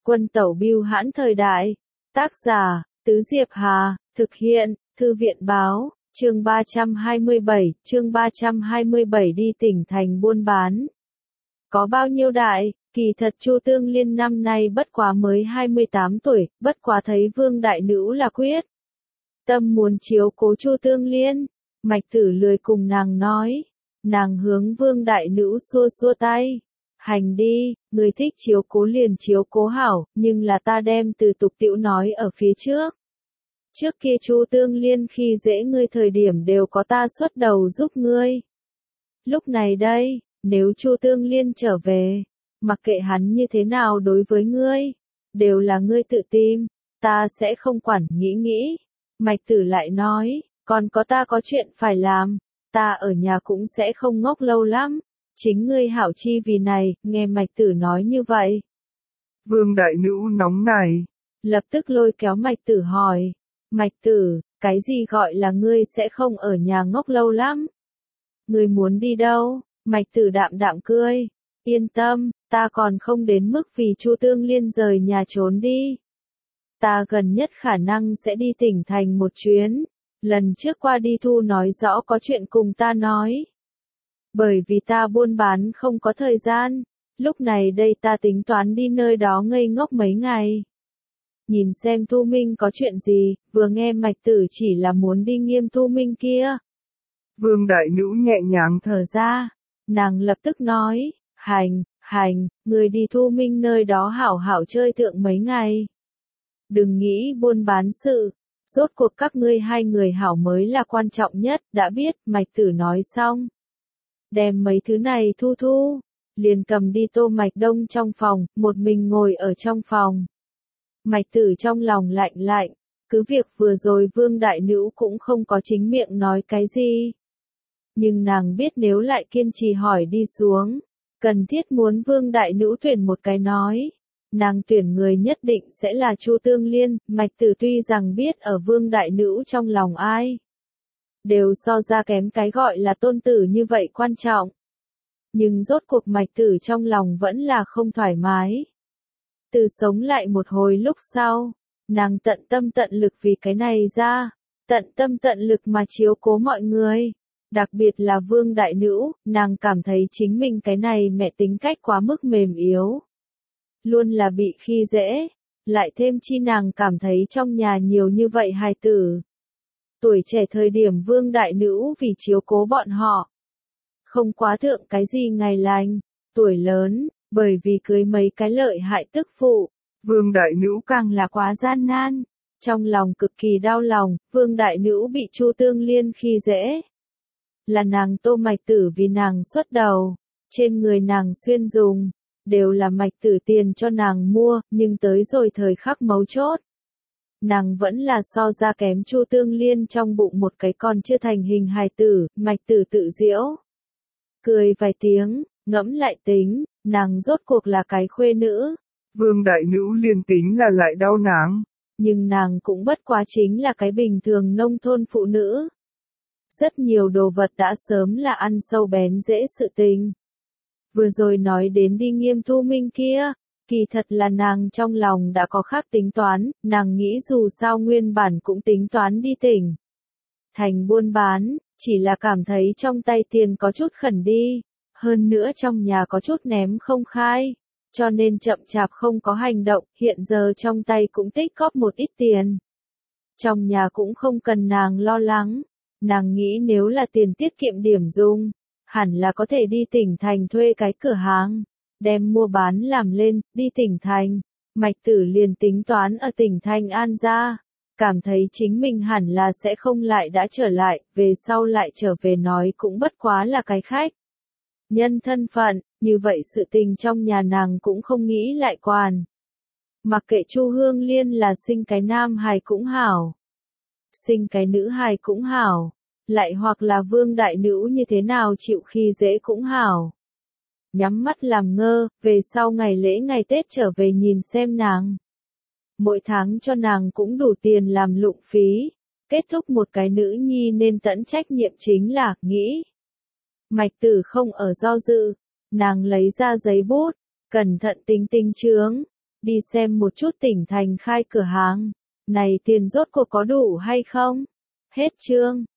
Quân tẩu bưu hãn thời đại. Tác giả, Tứ Diệp Hà, thực hiện, Thư viện báo, chương 327 đi tỉnh thành buôn bán. Có bao nhiêu đại, kỳ thật Chu Tương Liên năm nay bất quá mới 28 tuổi, bất quá thấy Vương Đại Nữ là quyết tâm muốn chiếu cố Chu Tương Liên. Mạch Tử lười cùng nàng nói, nàng hướng Vương Đại Nữ xua xua tay. Hành đi, người thích chiếu cố liền chiếu cố hảo, nhưng là ta đem từ tục tĩu nói ở phía trước. Trước kia Chu Tương Liên khi dễ ngươi thời điểm đều có ta xuất đầu giúp ngươi. Lúc này đây, nếu Chu Tương Liên trở về, mặc kệ hắn như thế nào đối với ngươi, đều là ngươi tự tìm, ta sẽ không quản nghĩ. Mạch Tử lại nói, còn có ta có chuyện phải làm, ta ở nhà cũng sẽ không ngốc lâu lắm. Chính ngươi hảo chi vì này, nghe Mạch Tử nói như vậy. Vương Đại Nữ nóng này. Lập tức lôi kéo Mạch Tử hỏi. Mạch Tử, cái gì gọi là ngươi sẽ không ở nhà ngốc lâu lắm? Ngươi muốn đi đâu? Mạch Tử đạm đạm cười. Yên tâm, ta còn không đến mức vì Chu Tương Liên rời nhà trốn đi. Ta gần nhất khả năng sẽ đi tỉnh thành một chuyến. Lần trước qua đi Thu nói rõ có chuyện cùng ta nói. Bởi vì ta buôn bán không có thời gian, lúc này đây ta tính toán đi nơi đó ngây ngốc mấy ngày. Nhìn xem Thu Minh có chuyện gì, vừa nghe Mạch Tử chỉ là muốn đi Nghiêm Thu Minh kia. Vương Đại Nữ nhẹ nhàng thở ra, nàng lập tức nói, hành, người đi Thu Minh nơi đó hảo hảo chơi thượng mấy ngày. Đừng nghĩ buôn bán sự, rốt cuộc các ngươi hai người hảo mới là quan trọng nhất, đã biết, Mạch Tử nói xong. Đem mấy thứ này thu, liền cầm đi Tô Mạch Đông trong phòng, một mình ngồi ở trong phòng. Mạch Tử trong lòng lạnh, cứ việc vừa rồi Vương Đại Nữ cũng không có chính miệng nói cái gì. Nhưng nàng biết nếu lại kiên trì hỏi đi xuống, cần thiết muốn Vương Đại Nữ tuyển một cái nói. Nàng tuyển người nhất định sẽ là Chu Tương Liên, Mạch Tử tuy rằng biết ở Vương Đại Nữ trong lòng ai. Đều so ra kém cái gọi là tôn tử như vậy quan trọng. Nhưng rốt cuộc Mạch Tử trong lòng vẫn là không thoải mái. Từ sống lại một hồi lúc sau, nàng tận tâm tận lực vì cái này ra, tận tâm tận lực mà chiếu cố mọi người. Đặc biệt là Vương Đại Nữ, nàng cảm thấy chính mình cái này mẹ tính cách quá mức mềm yếu. Luôn là bị khi dễ, lại thêm chi nàng cảm thấy trong nhà nhiều như vậy hài tử. Tuổi trẻ thời điểm Vương Đại Nữ vì chiếu cố bọn họ. Không quá thượng cái gì ngày lành, tuổi lớn, bởi vì cưới mấy cái lợi hại tức phụ. Vương Đại Nữ càng là quá gian nan. Trong lòng cực kỳ đau lòng, Vương Đại Nữ bị Chu Tương Liên khi dễ. Là nàng Tô Mạch Tử vì nàng xuất đầu, trên người nàng xuyên dùng, đều là Mạch Tử tiền cho nàng mua, nhưng tới rồi thời khắc mấu chốt. Nàng vẫn là so ra kém Chu Tương Liên trong bụng một cái con chưa thành hình hài tử, Mạch Tử tự giễu. Cười vài tiếng, ngẫm lại tính, nàng rốt cuộc là cái khuê nữ. Vương Đại Nữ liền tính là lại đau nàng. Nhưng nàng cũng bất quá chính là cái bình thường nông thôn phụ nữ. Rất nhiều đồ vật đã sớm là ăn sâu bén dễ sự tình. Vừa rồi nói đến đi Nghiêm Thu Minh kia, kỳ thật là nàng trong lòng đã có khác tính toán, nàng nghĩ dù sao nguyên bản cũng tính toán đi tỉnh thành buôn bán, chỉ là cảm thấy trong tay tiền có chút khẩn đi, hơn nữa trong nhà có chút ném không khai, cho nên chậm chạp không có hành động, hiện giờ trong tay cũng tích góp một ít tiền. Trong nhà cũng không cần nàng lo lắng, nàng nghĩ nếu là tiền tiết kiệm điểm dùng, hẳn là có thể đi tỉnh thành thuê cái cửa hàng, đem mua bán làm lên, đi tỉnh thành. Mạch Tử liền tính toán ở tỉnh thành An gia, cảm thấy chính mình hẳn là sẽ không lại đã trở lại, về sau lại trở về nói cũng bất quá là cái khách. Nhân thân phận, như vậy sự tình trong nhà nàng cũng không nghĩ lại quản. Mặc kệ Chu Hương Liên là sinh cái nam hài cũng hảo, sinh cái nữ hài cũng hảo, lại hoặc là Vương Đại Nữ như thế nào chịu khi dễ cũng hảo. Nhắm mắt làm ngơ, về sau ngày lễ ngày Tết trở về nhìn xem nàng. Mỗi tháng cho nàng cũng đủ tiền làm lụng phí, kết thúc một cái nữ nhi nên tận trách nhiệm chính là, nghĩ. Mạch Tử không ở do dự, nàng lấy ra giấy bút, cẩn thận tính chướng, đi xem một chút tỉnh thành khai cửa hàng. Này tiền rốt cuộc có đủ hay không? Hết chương.